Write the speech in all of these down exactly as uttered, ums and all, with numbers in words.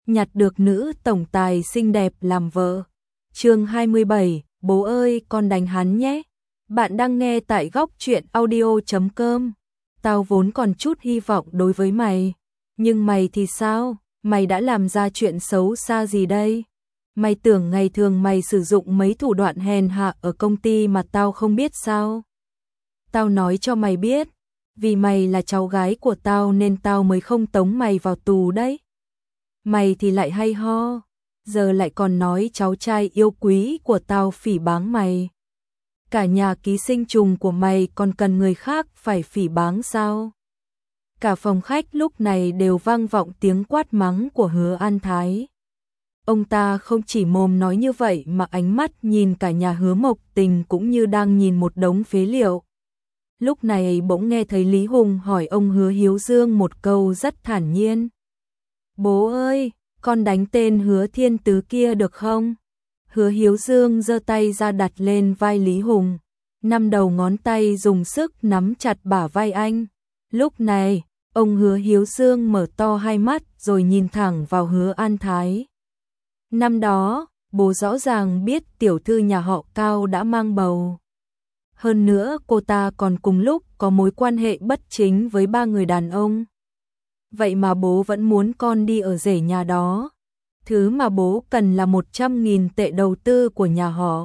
nhặt được nữ tổng tài xinh đẹp làm vợ. Chương hai mươi bảy, bố ơi, con đánh hắn nhé. Bạn đang nghe tại góc truyện audio chấm com. Tao vốn còn chút hy vọng đối với mày, nhưng mày thì sao? Mày đã làm ra chuyện xấu xa gì đây? Mày tưởng ngày thường mày sử dụng mấy thủ đoạn hèn hạ ở công ty mà tao không biết sao? Tao nói cho mày biết, vì mày là cháu gái của tao nên tao mới không tống mày vào tù đấy. Mày thì lại hay ho, giờ lại còn nói cháu trai yêu quý của tao phỉ báng mày. Cả nhà ký sinh trùng của mày còn cần người khác phải phỉ báng sao? Cả phòng khách lúc này đều vang vọng tiếng quát mắng của Hứa An Thái. Ông ta không chỉ mồm nói như vậy mà ánh mắt nhìn cả nhà Hứa Mộc Tình cũng như đang nhìn một đống phế liệu. Lúc này bỗng nghe thấy Lý Hùng hỏi ông Hứa Hiếu Dương một câu rất thản nhiên. Bố ơi, con đánh tên Hứa Thiên Tứ kia được không? Hứa Hiếu Dương giơ tay ra đặt lên vai Lý Hùng, năm đầu ngón tay dùng sức nắm chặt bả vai anh. Lúc này, ông Hứa Hiếu Dương mở to hai mắt rồi nhìn thẳng vào Hứa An Thái. Năm đó, bố rõ ràng biết tiểu thư nhà họ Cao đã mang bầu. Hơn nữa cô ta còn cùng lúc có mối quan hệ bất chính với ba người đàn ông. Vậy mà bố vẫn muốn con đi ở rể nhà đó. Thứ mà bố cần là một trăm nghìn tệ đầu tư của nhà họ.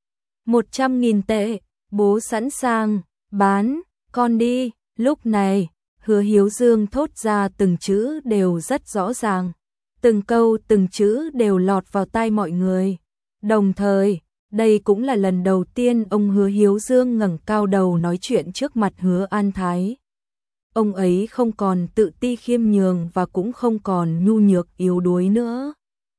một trăm nghìn tệ, bố sẵn sàng, bán, con đi. Lúc này, Hứa Hiếu Dương thốt ra từng chữ đều rất rõ ràng. Từng câu từng chữ đều lọt vào tai mọi người. Đồng thời, đây cũng là lần đầu tiên ông Hứa Hiếu Dương ngẩng cao đầu nói chuyện trước mặt Hứa An Thái. Ông ấy không còn tự ti khiêm nhường và cũng không còn nhu nhược yếu đuối nữa.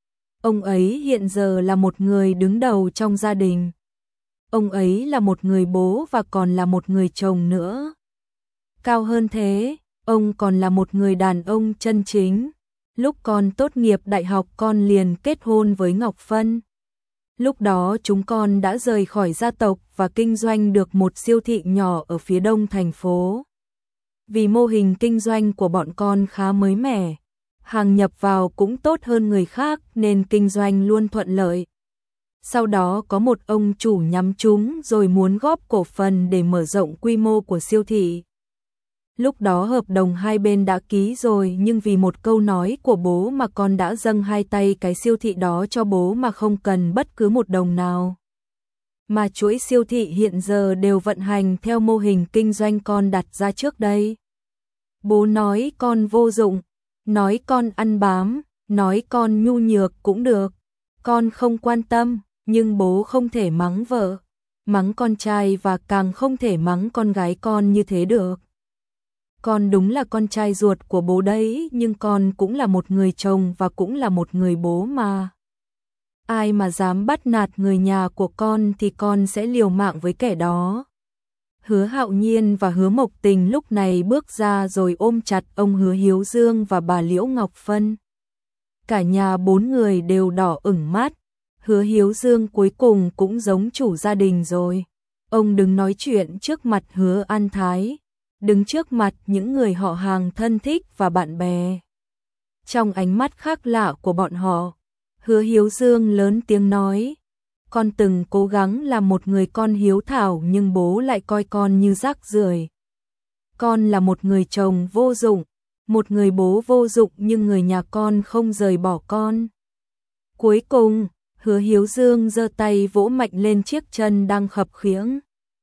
Ông ấy hiện giờ là một người đứng đầu trong gia đình. Ông ấy là một người bố và còn là một người chồng nữa. Cao hơn thế, ông còn là một người đàn ông chân chính. Lúc con tốt nghiệp đại học con liền kết hôn với Ngọc Phân. Lúc đó chúng con đã rời khỏi gia tộc và kinh doanh được một siêu thị nhỏ ở phía đông thành phố. Vì mô hình kinh doanh của bọn con khá mới mẻ, hàng nhập vào cũng tốt hơn người khác nên kinh doanh luôn thuận lợi. Sau đó có một ông chủ nhắm trúng rồi muốn góp cổ phần để mở rộng quy mô của siêu thị. Lúc đó hợp đồng hai bên đã ký rồi nhưng vì một câu nói của bố mà con đã dâng hai tay cái siêu thị đó cho bố mà không cần bất cứ một đồng nào. Mà chuỗi siêu thị hiện giờ đều vận hành theo mô hình kinh doanh con đặt ra trước đây. Bố nói con vô dụng, nói con ăn bám, nói con nhu nhược cũng được. Con không quan tâm, nhưng bố không thể mắng vợ, mắng con trai và càng không thể mắng con gái con như thế được. Con đúng là con trai ruột của bố đấy, nhưng con cũng là một người chồng và cũng là một người bố mà. Ai mà dám bắt nạt người nhà của con thì con sẽ liều mạng với kẻ đó. Hứa Hạo Nhiên và Hứa Mộc Tình lúc này bước ra rồi ôm chặt ông Hứa Hiếu Dương và bà Liễu Ngọc Phân. Cả nhà bốn người đều đỏ ửng mắt. Hứa Hiếu Dương cuối cùng cũng giống chủ gia đình rồi. Ông đứng nói chuyện trước mặt Hứa An Thái, đứng trước mặt những người họ hàng thân thích và bạn bè. Trong ánh mắt khác lạ của bọn họ, Hứa Hiếu Dương lớn tiếng nói, con từng cố gắng làm một người con hiếu thảo nhưng bố lại coi con như rác rưởi. Con là một người chồng vô dụng, một người bố vô dụng nhưng người nhà con không rời bỏ con. Cuối cùng, Hứa Hiếu Dương giơ tay vỗ mạnh lên chiếc chân đang khập khiễng.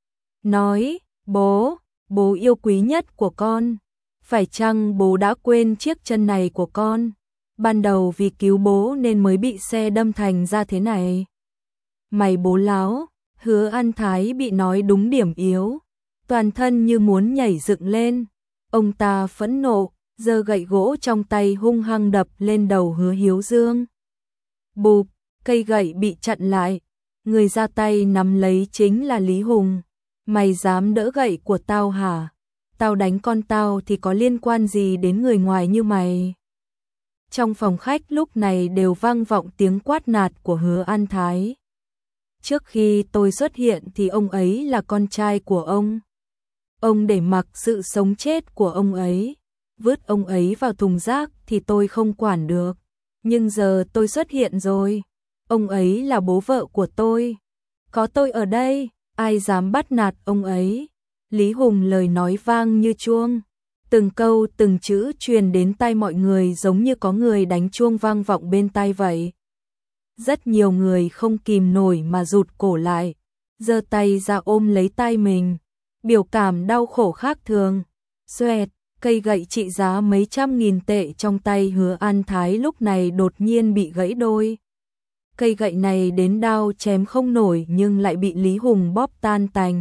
Nói, bố, bố yêu quý nhất của con, phải chăng bố đã quên chiếc chân này của con? Ban đầu vì cứu bố nên mới bị xe đâm thành ra thế này. Mày bố láo. Hứa An Thái bị nói đúng điểm yếu, toàn thân như muốn nhảy dựng lên. Ông ta phẫn nộ, giơ gậy gỗ trong tay hung hăng đập lên đầu Hứa Hiếu Dương. Bụp, cây gậy bị chặn lại, người ra tay nắm lấy chính là Lý Hùng. Mày dám đỡ gậy của tao hả? Tao đánh con tao thì có liên quan gì đến người ngoài như mày? Trong phòng khách lúc này đều vang vọng tiếng quát nạt của Hứa An Thái. Trước khi tôi xuất hiện thì ông ấy là con trai của ông. Ông để mặc sự sống chết của ông ấy, vứt ông ấy vào thùng rác thì tôi không quản được. Nhưng giờ tôi xuất hiện rồi. Ông ấy là bố vợ của tôi. Có tôi ở đây, ai dám bắt nạt ông ấy. Lý Hùng lời nói vang như chuông. Từng câu từng chữ truyền đến tai mọi người giống như có người đánh chuông vang vọng bên tai vậy. Rất nhiều người không kìm nổi mà rụt cổ lại, giơ tay ra ôm lấy tay mình, biểu cảm đau khổ khác thường. Xoẹt, cây gậy trị giá mấy trăm nghìn tệ trong tay Hứa An Thái lúc này đột nhiên bị gãy đôi. Cây gậy này đến đao chém không nổi nhưng lại bị Lý Hùng bóp tan tành.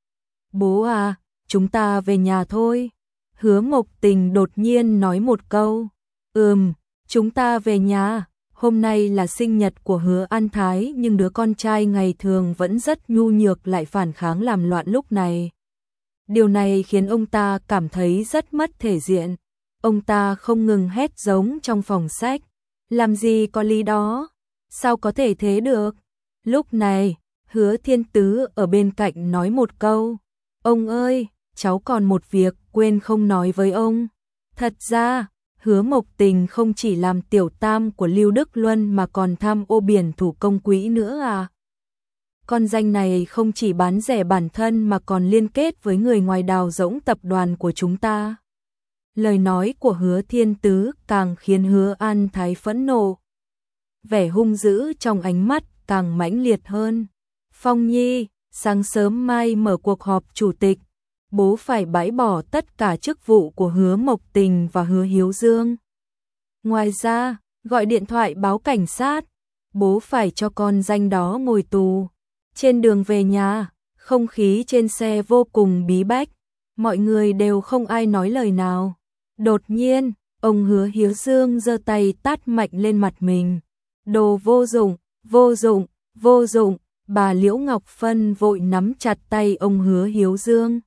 Bố à, chúng ta về nhà thôi. Hứa Mộc Tình đột nhiên nói một câu. Ừm, chúng ta về nhà. Hôm nay là sinh nhật của Hứa An Thái nhưng đứa con trai ngày thường vẫn rất nhu nhược lại phản kháng làm loạn lúc này. Điều này khiến ông ta cảm thấy rất mất thể diện. Ông ta không ngừng hét giống trong phòng sách. Làm gì có lý đó? Sao có thể thế được? Lúc này, Hứa Thiên Tứ ở bên cạnh nói một câu. Ông ơi, cháu còn một việc quên không nói với ông. Thật ra, Hứa Mộc Tình không chỉ làm tiểu tam của Lưu Đức Luân mà còn tham ô biển thủ công quỹ nữa à. Con danh này không chỉ bán rẻ bản thân mà còn liên kết với người ngoài đào rỗng tập đoàn của chúng ta. Lời nói của Hứa Thiên Tứ càng khiến Hứa An Thái phẫn nộ. Vẻ hung dữ trong ánh mắt càng mãnh liệt hơn. Phong Nhi, sáng sớm mai mở cuộc họp chủ tịch. Bố phải bãi bỏ tất cả chức vụ của Hứa Mộc Tình và Hứa Hiếu Dương. Ngoài ra, gọi điện thoại báo cảnh sát. Bố phải cho con danh đó ngồi tù. Trên đường về nhà, không khí trên xe vô cùng bí bách. Mọi người đều không ai nói lời nào. Đột nhiên, ông Hứa Hiếu Dương giơ tay tát mạnh lên mặt mình. Đồ vô dụng, vô dụng, vô dụng. Bà Liễu Ngọc Phân vội nắm chặt tay ông Hứa Hiếu Dương.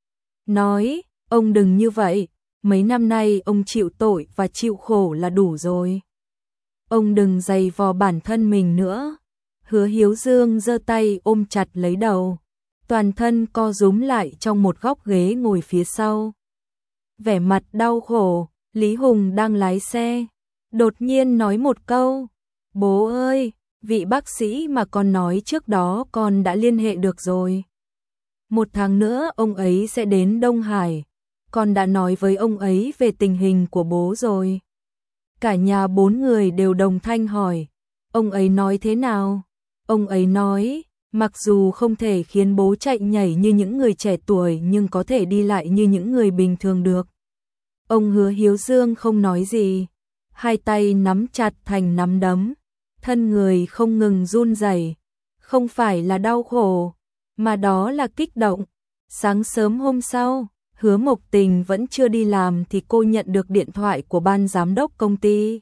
Nói, ông đừng như vậy, mấy năm nay ông chịu tội và chịu khổ là đủ rồi. Ông đừng giày vò bản thân mình nữa. Hứa Hiếu Dương giơ tay ôm chặt lấy đầu, toàn thân co rúm lại trong một góc ghế ngồi phía sau. Vẻ mặt đau khổ, Lý Hùng đang lái xe, đột nhiên nói một câu. Bố ơi, vị bác sĩ mà con nói trước đó con đã liên hệ được rồi. Một tháng nữa ông ấy sẽ đến Đông Hải. Con đã nói với ông ấy về tình hình của bố rồi. Cả nhà bốn người đều đồng thanh hỏi. Ông ấy nói thế nào? Ông ấy nói, mặc dù không thể khiến bố chạy nhảy như những người trẻ tuổi nhưng có thể đi lại như những người bình thường được. Ông Hứa Hiếu Dương không nói gì. Hai tay nắm chặt thành nắm đấm. Thân người không ngừng run rẩy. Không phải là đau khổ, mà đó là kích động. Sáng sớm hôm sau, Hứa Mộc Tình vẫn chưa đi làm thì cô nhận được điện thoại của ban giám đốc công ty.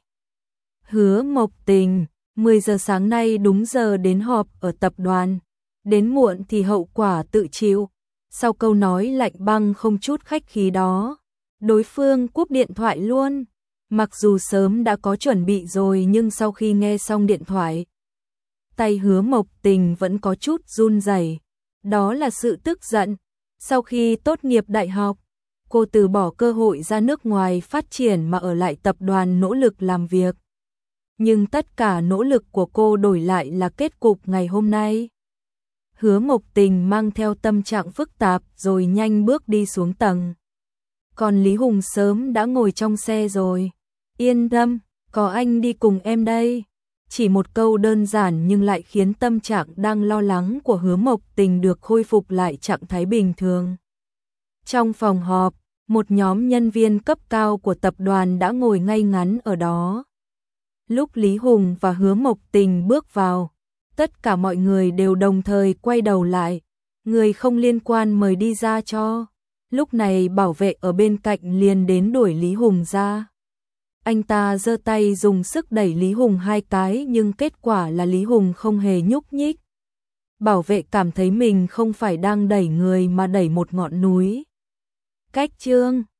Hứa Mộc Tình, mười giờ sáng nay đúng giờ đến họp ở tập đoàn. Đến muộn thì hậu quả tự chịu. Sau câu nói lạnh băng không chút khách khí đó, đối phương cúp điện thoại luôn. Mặc dù sớm đã có chuẩn bị rồi nhưng sau khi nghe xong điện thoại, tay Hứa Mộc Tình vẫn có chút run rẩy. Đó là sự tức giận. Sau khi tốt nghiệp đại học, cô từ bỏ cơ hội ra nước ngoài phát triển mà ở lại tập đoàn nỗ lực làm việc. Nhưng tất cả nỗ lực của cô đổi lại là kết cục ngày hôm nay. Hứa Mộc Tình mang theo tâm trạng phức tạp rồi nhanh bước đi xuống tầng. Còn Lý Hùng sớm đã ngồi trong xe rồi. Yên tâm, có anh đi cùng em đây. Chỉ một câu đơn giản nhưng lại khiến tâm trạng đang lo lắng của Hứa Mộc Tình được khôi phục lại trạng thái bình thường. Trong phòng họp, một nhóm nhân viên cấp cao của tập đoàn đã ngồi ngay ngắn ở đó. Lúc Lý Hùng và Hứa Mộc Tình bước vào, tất cả mọi người đều đồng thời quay đầu lại. Người không liên quan mời đi ra cho. Lúc này bảo vệ ở bên cạnh liền đến đuổi Lý Hùng ra. Anh ta giơ tay dùng sức đẩy Lý Hùng hai cái nhưng kết quả là Lý Hùng không hề nhúc nhích. Bảo vệ cảm thấy mình không phải đang đẩy người mà đẩy một ngọn núi. Cách chương